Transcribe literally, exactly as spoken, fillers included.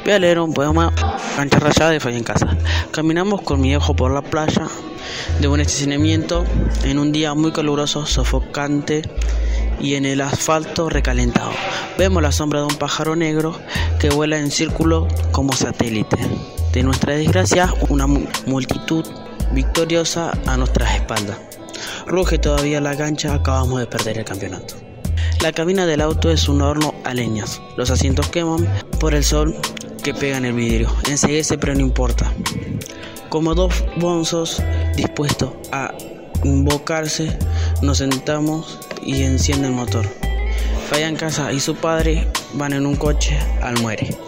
Voy a leer un poema, Cancha Rayada de Fabián Casas. Caminamos con mi hijo por la playa de un estacionamiento en un día muy caluroso, sofocante y en el asfalto recalentado. Vemos la sombra de un pájaro negro que vuela en círculo como satélite. De nuestra desgracia, una multitud victoriosa a nuestras espaldas. Ruge todavía la cancha, acabamos de perder el campeonato. La cabina del auto es un horno a leñas. Los asientos queman por el sol que pega en el vidrio. Enseguece, pero no importa. Como dos bonzos dispuestos a invocarse, nos sentamos y enciende el motor. Fabián Casas y su padre van en un coche al muere.